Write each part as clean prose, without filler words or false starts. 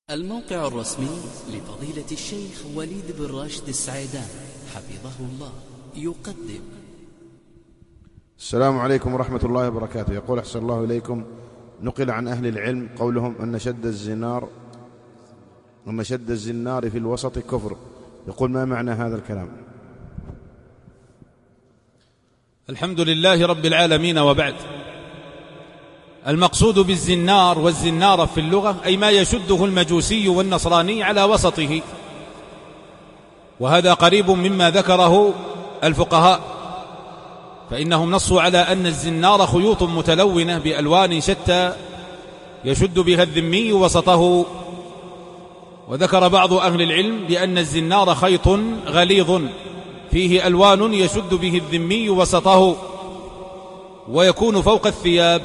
الموقع الرسمي لفضيلة الشيخ وليد بن راشد السعيدان حفظه الله يقدم. السلام عليكم ورحمة الله وبركاته. يقول أحسن الله إليكم: نقل عن أهل العلم قولهم أن شد الزنار في الوسط كفر. يقول: ما معنى هذا الكلام؟ الحمد لله رب العالمين، وبعد. المقصود بالزنار والزنار في اللغة أي ما يشده المجوسي والنصراني على وسطه، وهذا قريب مما ذكره الفقهاء، فإنهم نصوا على أن الزنار خيوط متلونة بألوان شتى يشد بها الذمي وسطه. وذكر بعض أهل العلم بأن الزنار خيط غليظ فيه ألوان يشد به الذمي وسطه، ويكون فوق الثياب،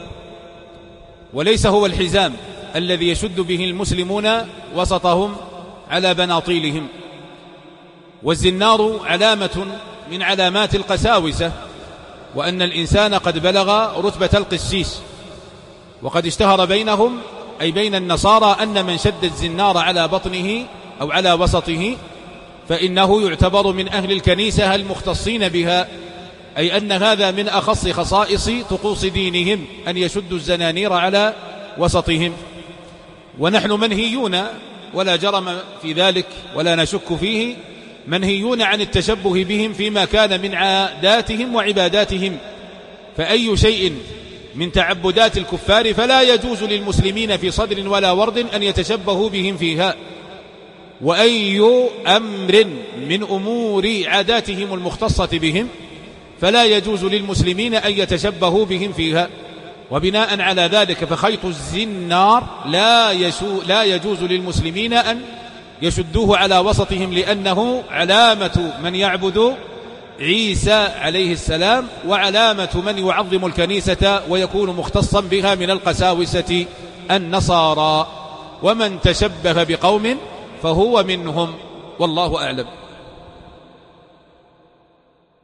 وليس هو الحزام الذي يشد به المسلمون وسطهم على بناطيلهم. والزنار علامة من علامات القساوسة، وأن الإنسان قد بلغ رتبة القسيس. وقد اشتهر بينهم أي بين النصارى أن من شد الزنار على بطنه أو على وسطه فإنه يعتبر من أهل الكنيسة المختصين بها، أي أن هذا من أخص خصائص طقوس دينهم أن يشدوا الزنانير على وسطهم. ونحن منهيون ولا جرم في ذلك ولا نشك فيه، منهيون عن التشبه بهم فيما كان من عاداتهم وعباداتهم. فأي شيء من تعبدات الكفار فلا يجوز للمسلمين في صدر ولا ورد أن يتشبهوا بهم فيها، وأي أمر من أمور عاداتهم المختصة بهم فلا يجوز للمسلمين أن يتشبهوا بهم فيها. وبناء على ذلك فخيط الزنار لا يجوز للمسلمين أن يشدوه على وسطهم، لأنه علامة من يعبد عيسى عليه السلام، وعلامة من يعظم الكنيسة ويكون مختصا بها من القساوسة النصارى. ومن تشبه بقوم فهو منهم، والله أعلم.